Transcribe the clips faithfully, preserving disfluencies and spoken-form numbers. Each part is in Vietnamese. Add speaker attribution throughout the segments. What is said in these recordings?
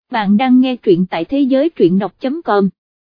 Speaker 1: bạn đang nghe truyện tại thế giới truyện đọc chấm com.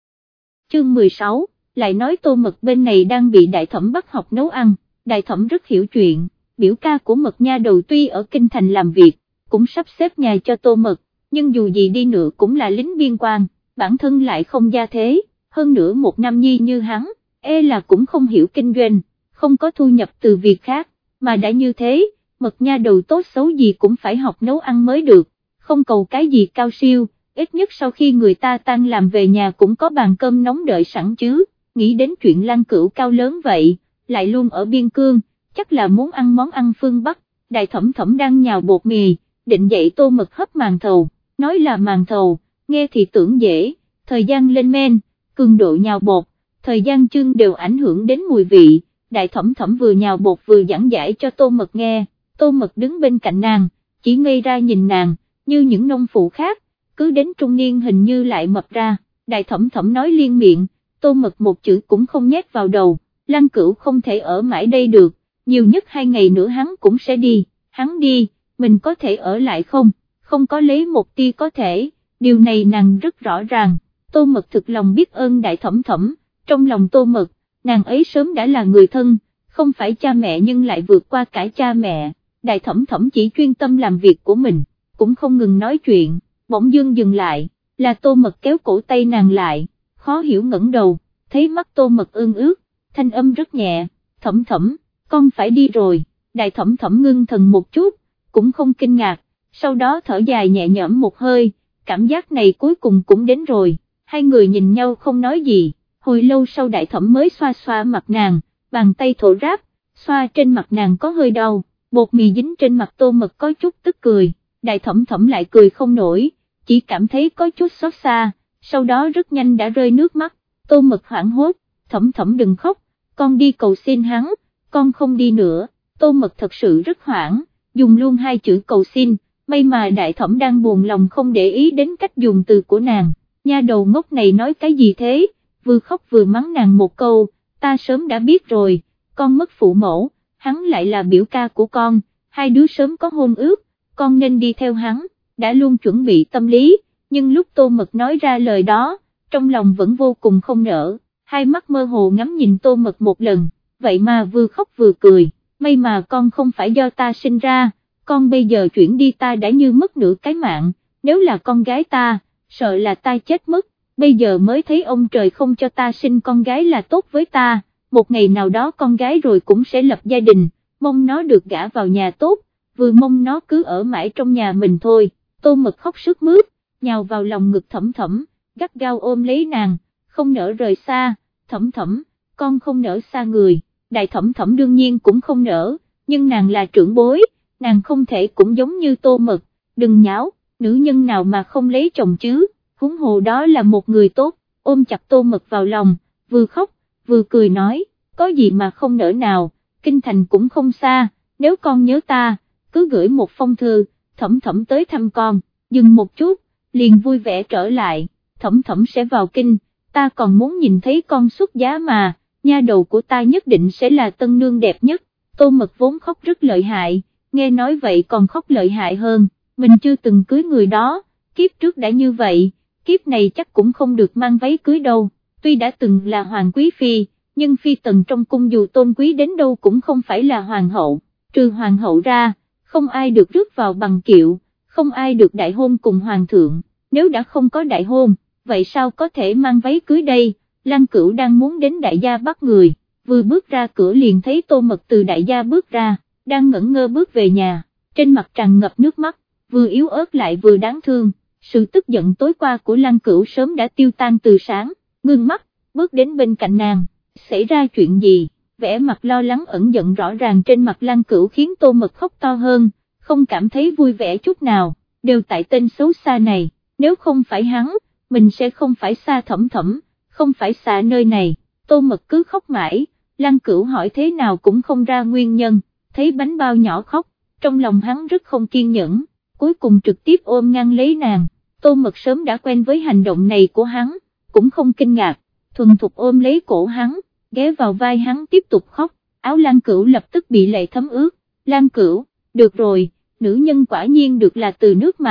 Speaker 1: Chương mười sáu, lại nói Tô Mật bên này đang bị đại thẩm bắt học nấu ăn, đại thẩm rất hiểu chuyện, biểu ca của Mật nha đầu tuy ở Kinh Thành làm việc, cũng sắp xếp nhà cho Tô Mật, nhưng dù gì đi nữa cũng là lính biên quan, bản thân lại không gia thế, hơn nữa một nam nhi như hắn, e là cũng không hiểu kinh doanh, không có thu nhập từ việc khác, mà đã như thế, Mật nha đầu tốt xấu gì cũng phải học nấu ăn mới được, không cầu cái gì cao siêu, ít nhất sau khi người ta tan làm về nhà cũng có bàn cơm nóng đợi sẵn chứ, nghĩ đến chuyện Lăng Cửu cao lớn vậy, lại luôn ở biên cương, chắc là muốn ăn món ăn phương Bắc, đại thẩm thẩm đang nhào bột mì, định dạy Tô Mật hấp màn thầu, nói là màn thầu, nghe thì tưởng dễ, thời gian lên men, cường độ nhào bột, thời gian chưng đều ảnh hưởng đến mùi vị, đại thẩm thẩm vừa nhào bột vừa giảng giải cho Tô Mật nghe, Tô Mật đứng bên cạnh nàng, chỉ ngây ra nhìn nàng, như những nông phụ khác, cứ đến trung niên hình như lại mập ra, đại thẩm thẩm nói liên miệng, Tô Mật một chữ cũng không nhét vào đầu, Lăng Cửu không thể ở mãi đây được, nhiều nhất hai ngày nữa hắn cũng sẽ đi, hắn đi, mình có thể ở lại không, không có lấy một tia có thể, điều này nàng rất rõ ràng, Tô Mật thực lòng biết ơn đại thẩm thẩm, trong lòng Tô Mật, nàng ấy sớm đã là người thân, không phải cha mẹ nhưng lại vượt qua cả cha mẹ, đại thẩm thẩm chỉ chuyên tâm làm việc của mình, cũng không ngừng nói chuyện, bỗng dưng dừng lại, là Tô Mật kéo cổ tay nàng lại, khó hiểu ngẩng đầu, thấy mắt Tô Mật ương ướt, thanh âm rất nhẹ, thẩm thẩm, con phải đi rồi, đại thẩm thẩm ngưng thần một chút, cũng không kinh ngạc, sau đó thở dài nhẹ nhõm một hơi, cảm giác này cuối cùng cũng đến rồi, hai người nhìn nhau không nói gì, hồi lâu sau đại thẩm mới xoa xoa mặt nàng, bàn tay thổ ráp, xoa trên mặt nàng có hơi đau, bột mì dính trên mặt Tô Mật có chút tức cười, đại thẩm thẩm lại cười không nổi, chỉ cảm thấy có chút xót xa, sau đó rất nhanh đã rơi nước mắt, Tô Mật hoảng hốt, thẩm thẩm đừng khóc, con đi cầu xin hắn, con không đi nữa, Tô Mật thật sự rất hoảng, dùng luôn hai chữ cầu xin, may mà đại thẩm đang buồn lòng không để ý đến cách dùng từ của nàng, nha đầu ngốc này nói cái gì thế, vừa khóc vừa mắng nàng một câu, ta sớm đã biết rồi, con mất phụ mẫu, hắn lại là biểu ca của con, hai đứa sớm có hôn ước, con nên đi theo hắn, đã luôn chuẩn bị tâm lý, nhưng lúc Tô Mật nói ra lời đó, trong lòng vẫn vô cùng không nỡ, hai mắt mơ hồ ngắm nhìn Tô Mật một lần, vậy mà vừa khóc vừa cười, may mà con không phải do ta sinh ra, con bây giờ chuyển đi ta đã như mất nửa cái mạng, nếu là con gái ta, sợ là ta chết mất, bây giờ mới thấy ông trời không cho ta sinh con gái là tốt với ta, một ngày nào đó con gái rồi cũng sẽ lập gia đình, mong nó được gả vào nhà tốt, vừa mong nó cứ ở mãi trong nhà mình thôi, Tô Mật khóc sướt mướt, nhào vào lòng ngực thẩm thẩm, gắt gao ôm lấy nàng, không nỡ rời xa, thẩm thẩm, con không nỡ xa người, đại thẩm thẩm đương nhiên cũng không nỡ, nhưng nàng là trưởng bối, nàng không thể cũng giống như Tô Mật, đừng nháo, nữ nhân nào mà không lấy chồng chứ, huống hồ đó là một người tốt, ôm chặt Tô Mật vào lòng, vừa khóc, vừa cười nói, có gì mà không nỡ nào, Kinh Thành cũng không xa, nếu con nhớ ta, cứ gửi một phong thư, thẩm thẩm tới thăm con, dừng một chút, liền vui vẻ trở lại, thẩm thẩm sẽ vào kinh, ta còn muốn nhìn thấy con xuất giá mà, nha đầu của ta nhất định sẽ là tân nương đẹp nhất, Tô Mật vốn khóc rất lợi hại, nghe nói vậy còn khóc lợi hại hơn, mình chưa từng cưới người đó, kiếp trước đã như vậy, kiếp này chắc cũng không được mang váy cưới đâu, tuy đã từng là hoàng quý phi, nhưng phi tần trong cung dù tôn quý đến đâu cũng không phải là hoàng hậu, trừ hoàng hậu ra, không ai được rước vào bằng kiệu, không ai được đại hôn cùng hoàng thượng, nếu đã không có đại hôn, vậy sao có thể mang váy cưới đây, Lăng Cửu đang muốn đến đại gia bắt người, vừa bước ra cửa liền thấy Tô Mật từ đại gia bước ra, đang ngẩn ngơ bước về nhà, trên mặt tràn ngập nước mắt, vừa yếu ớt lại vừa đáng thương, sự tức giận tối qua của Lăng Cửu sớm đã tiêu tan từ sáng, ngưng mắt, bước đến bên cạnh nàng, xảy ra chuyện gì, vẻ mặt lo lắng ẩn giận rõ ràng trên mặt Lăng Cửu khiến Tô Mật khóc to hơn, không cảm thấy vui vẻ chút nào, đều tại tên xấu xa này, nếu không phải hắn, mình sẽ không phải xa thẩm thẩm, không phải xa nơi này, Tô Mật cứ khóc mãi, Lăng Cửu hỏi thế nào cũng không ra nguyên nhân, thấy bánh bao nhỏ khóc, trong lòng hắn rất không kiên nhẫn, cuối cùng trực tiếp ôm ngăn lấy nàng, Tô Mật sớm đã quen với hành động này của hắn, cũng không kinh ngạc, thuần thục ôm lấy cổ hắn, ghé vào vai hắn tiếp tục khóc, áo Lăng Cửu lập tức bị lệ thấm ướt, Lăng Cửu, được rồi, nữ nhân quả nhiên được là từ nước mà,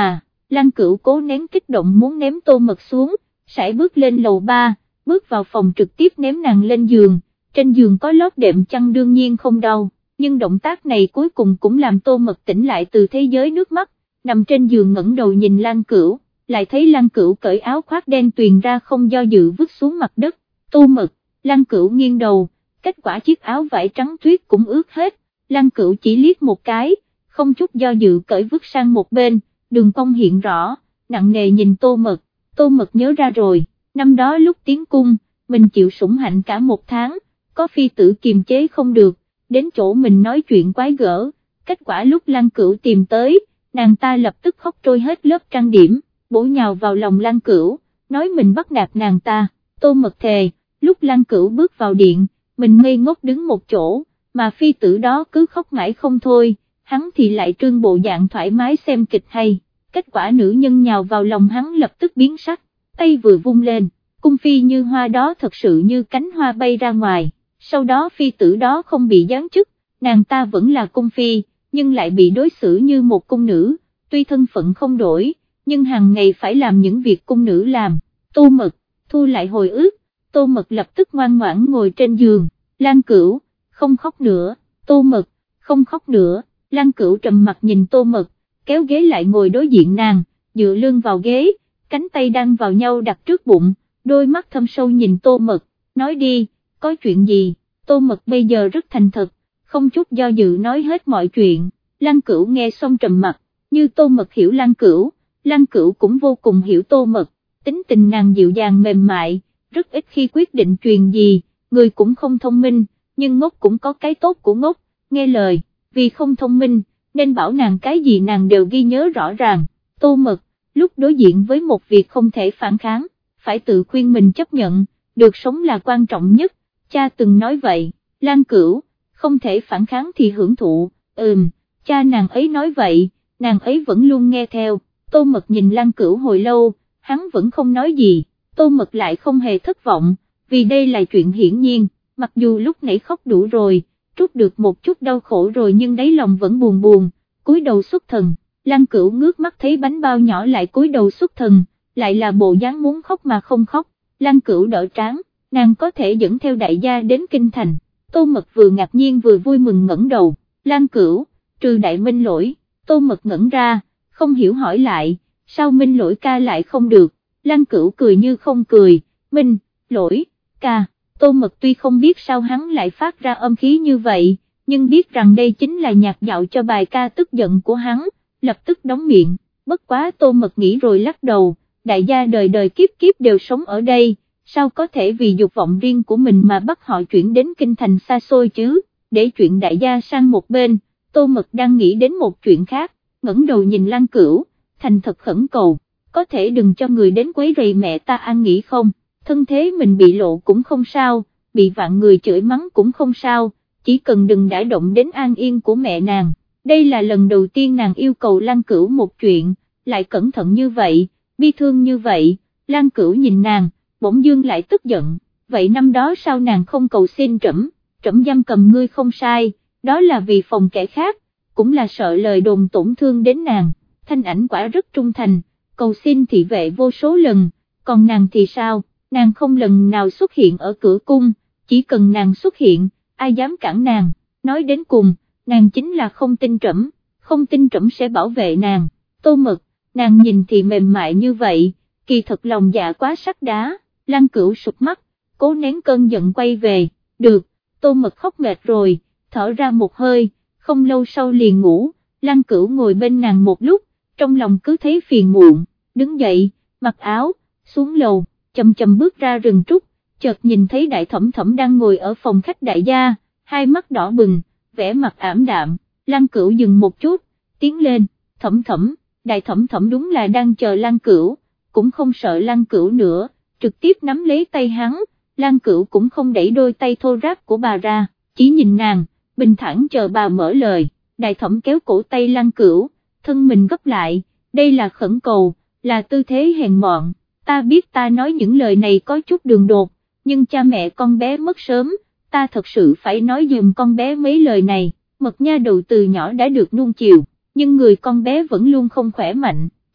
Speaker 1: Lan Cửu cố nén kích động muốn ném Tô Mật xuống, sải bước lên lầu ba, bước vào phòng trực tiếp ném nàng lên giường, trên giường có lót đệm chăn đương nhiên không đau, nhưng động tác này cuối cùng cũng làm Tô Mật tỉnh lại từ thế giới nước mắt, nằm trên giường ngẩng đầu nhìn Lan Cửu, lại thấy Lan Cửu cởi áo khoác đen tuyền ra không do dự vứt xuống mặt đất. Tô Mật, Lan Cửu nghiêng đầu, kết quả chiếc áo vải trắng tuyết cũng ướt hết, Lan Cửu chỉ liếc một cái, không chút do dự cởi vứt sang một bên, đường cong hiện rõ, nặng nề nhìn Tô Mật. Tô Mật nhớ ra rồi, năm đó lúc tiến cung, mình chịu sủng hạnh cả một tháng, có phi tử kiềm chế không được, đến chỗ mình nói chuyện quái gở, kết quả lúc Lan Cửu tìm tới, nàng ta lập tức khóc trôi hết lớp trang điểm, bổ nhào vào lòng Lan Cửu, nói mình bắt nạt nàng ta. Tô Mật thề, lúc Lan Cửu bước vào điện, mình ngây ngốc đứng một chỗ, mà phi tử đó cứ khóc mãi không thôi, hắn thì lại trương bộ dạng thoải mái xem kịch hay, kết quả nữ nhân nhào vào lòng hắn lập tức biến sắc, tay vừa vung lên, cung phi như hoa đó thật sự như cánh hoa bay ra ngoài, sau đó phi tử đó không bị giáng chức, nàng ta vẫn là cung phi, nhưng lại bị đối xử như một cung nữ, tuy thân phận không đổi, nhưng hàng ngày phải làm những việc cung nữ làm. Tô Mật, thu lại hồi ức, Tô Mật lập tức ngoan ngoãn ngồi trên giường, Lan Cửu, không khóc nữa, Tô Mật, không khóc nữa, Lan Cửu trầm mặt nhìn Tô Mật, kéo ghế lại ngồi đối diện nàng, dựa lưng vào ghế, cánh tay đang vào nhau đặt trước bụng, đôi mắt thâm sâu nhìn Tô Mật, nói đi, có chuyện gì? Tô Mật bây giờ rất thành thật, không chút do dự nói hết mọi chuyện. Lan Cửu nghe xong trầm mặt, như Tô Mật hiểu Lan Cửu, Lan Cửu cũng vô cùng hiểu Tô Mật, tính tình nàng dịu dàng mềm mại, rất ít khi quyết định chuyện gì, người cũng không thông minh, nhưng ngốc cũng có cái tốt của ngốc, nghe lời, vì không thông minh, nên bảo nàng cái gì nàng đều ghi nhớ rõ ràng. Tô Mật, lúc đối diện với một việc không thể phản kháng, phải tự khuyên mình chấp nhận, được sống là quan trọng nhất, cha từng nói vậy. Lan Cửu, không thể phản kháng thì hưởng thụ, ừm, cha nàng ấy nói vậy, nàng ấy vẫn luôn nghe theo. Tô Mật nhìn Lan Cửu hồi lâu, hắn vẫn không nói gì, Tô Mật lại không hề thất vọng, vì đây là chuyện hiển nhiên, mặc dù lúc nãy khóc đủ rồi, trút được một chút đau khổ rồi nhưng đáy lòng vẫn buồn buồn, cúi đầu xuất thần. Lan Cửu ngước mắt thấy bánh bao nhỏ lại cúi đầu xuất thần, lại là bộ dáng muốn khóc mà không khóc. Lan Cửu đỡ trán, nàng có thể dẫn theo đại gia đến kinh thành. Tô Mật vừa ngạc nhiên vừa vui mừng ngẩng đầu, Lan Cửu, trừ đại minh lỗi. Tô Mật ngẩn ra, không hiểu hỏi lại, sao minh lỗi ca lại không được? Lan Cửu cười như không cười, minh, lỗi, ca. Tô Mật tuy không biết sao hắn lại phát ra âm khí như vậy, nhưng biết rằng đây chính là nhạc dạo cho bài ca tức giận của hắn, lập tức đóng miệng. Bất quá Tô Mật nghĩ rồi lắc đầu, đại gia đời đời kiếp kiếp đều sống ở đây, sao có thể vì dục vọng riêng của mình mà bắt họ chuyển đến kinh thành xa xôi chứ? Để chuyện đại gia sang một bên, Tô Mật đang nghĩ đến một chuyện khác, ngẩng đầu nhìn Lan Cửu, thành thật khẩn cầu, có thể đừng cho người đến quấy rầy mẹ ta an nghỉ không? Thân thế mình bị lộ cũng không sao, bị vạn người chửi mắng cũng không sao, chỉ cần đừng đả động đến an yên của mẹ nàng. Đây là lần đầu tiên nàng yêu cầu Lan Cửu một chuyện, lại cẩn thận như vậy, bi thương như vậy. Lan Cửu nhìn nàng, bỗng dưng lại tức giận, vậy năm đó sao nàng không cầu xin trẫm? Trẫm giam cầm ngươi không sai, đó là vì phòng kẻ khác, cũng là sợ lời đồn tổn thương đến nàng. Thanh Ảnh quả rất trung thành, cầu xin thị vệ vô số lần, còn nàng thì sao? Nàng không lần nào xuất hiện ở cửa cung, chỉ cần nàng xuất hiện, ai dám cản nàng? Nói đến cùng, nàng chính là không tin trẫm, không tin trẫm sẽ bảo vệ nàng. Tô Mật, nàng nhìn thì mềm mại như vậy, kỳ thật lòng dạ quá sắt đá. Lan Cửu sụp mắt, cố nén cơn giận quay về, được. Tô Mật khóc mệt rồi, thở ra một hơi, không lâu sau liền ngủ. Lan Cửu ngồi bên nàng một lúc, trong lòng cứ thấy phiền muộn, đứng dậy, mặc áo, xuống lầu, chậm chậm bước ra rừng trúc, chợt nhìn thấy Đại Thẩm Thẩm đang ngồi ở phòng khách đại gia, hai mắt đỏ bừng, vẻ mặt ảm đạm. Lan Cửu dừng một chút, tiến lên, Thẩm Thẩm. Đại Thẩm Thẩm đúng là đang chờ Lan Cửu, cũng không sợ Lan Cửu nữa, trực tiếp nắm lấy tay hắn. Lan Cửu cũng không đẩy đôi tay thô ráp của bà ra, chỉ nhìn nàng, bình thản chờ bà mở lời. Đại Thẩm kéo cổ tay Lan Cửu, thân mình gấp lại, đây là khẩn cầu, là tư thế hèn mọn. Ta biết ta nói những lời này có chút đường đột, nhưng cha mẹ con bé mất sớm, ta thật sự phải nói giùm con bé mấy lời này. Mật nha đầu từ nhỏ đã được nuông chiều, nhưng người con bé vẫn luôn không khỏe mạnh,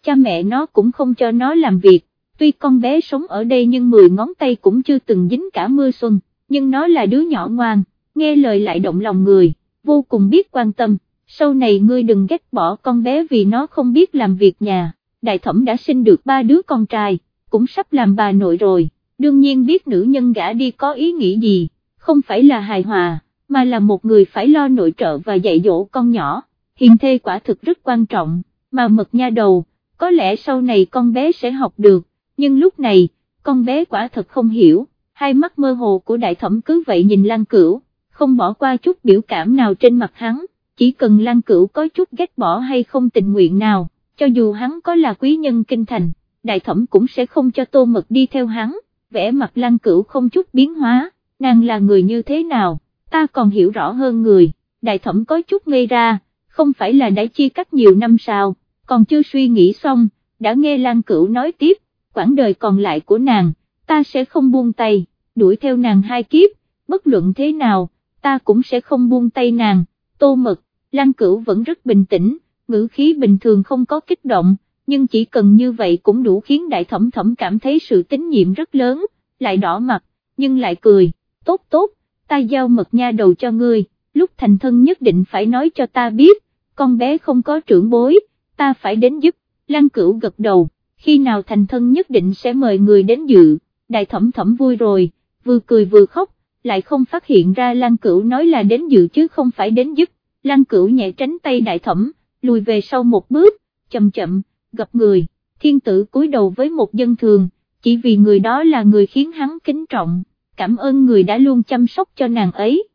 Speaker 1: cha mẹ nó cũng không cho nó làm việc, tuy con bé sống ở đây nhưng mười ngón tay cũng chưa từng dính cả mưa xuân, nhưng nó là đứa nhỏ ngoan, nghe lời lại động lòng người, vô cùng biết quan tâm, sau này ngươi đừng ghét bỏ con bé vì nó không biết làm việc nhà. Đại thẩm đã sinh được ba đứa con trai, cũng sắp làm bà nội rồi, đương nhiên biết nữ nhân gả đi có ý nghĩ gì, không phải là hài hòa, mà là một người phải lo nội trợ và dạy dỗ con nhỏ, hiền thê quả thực rất quan trọng, mà Mật nha đầu, có lẽ sau này con bé sẽ học được, nhưng lúc này, con bé quả thật không hiểu, hai mắt mơ hồ của đại thẩm cứ vậy nhìn Lan Cửu, không bỏ qua chút biểu cảm nào trên mặt hắn, chỉ cần Lan Cửu có chút ghét bỏ hay không tình nguyện nào, cho dù hắn có là quý nhân kinh thành, đại thẩm cũng sẽ không cho Tô Mật đi theo hắn, vẻ mặt Lan Cửu không chút biến hóa, nàng là người như thế nào, ta còn hiểu rõ hơn người, đại thẩm có chút ngây ra, không phải là đã chia cắt nhiều năm sao, còn chưa suy nghĩ xong, đã nghe Lan Cửu nói tiếp, quãng đời còn lại của nàng, ta sẽ không buông tay, đuổi theo nàng hai kiếp, bất luận thế nào, ta cũng sẽ không buông tay nàng. Tô Mật, Lan Cửu vẫn rất bình tĩnh, ngữ khí bình thường không có kích động, nhưng chỉ cần như vậy cũng đủ khiến đại thẩm thẩm cảm thấy sự tín nhiệm rất lớn, lại đỏ mặt, nhưng lại cười, tốt tốt, ta giao Mật nha đầu cho ngươi, lúc thành thân nhất định phải nói cho ta biết, con bé không có trưởng bối, ta phải đến giúp. Lan Cửu gật đầu, khi nào thành thân nhất định sẽ mời người đến dự, đại thẩm thẩm vui rồi, vừa cười vừa khóc, lại không phát hiện ra Lan Cửu nói là đến dự chứ không phải đến giúp. Lan Cửu nhẹ tránh tay đại thẩm, lùi về sau một bước, chậm chậm, gặp người, thiên tử cúi đầu với một dân thường, chỉ vì người đó là người khiến hắn kính trọng, cảm ơn người đã luôn chăm sóc cho nàng ấy.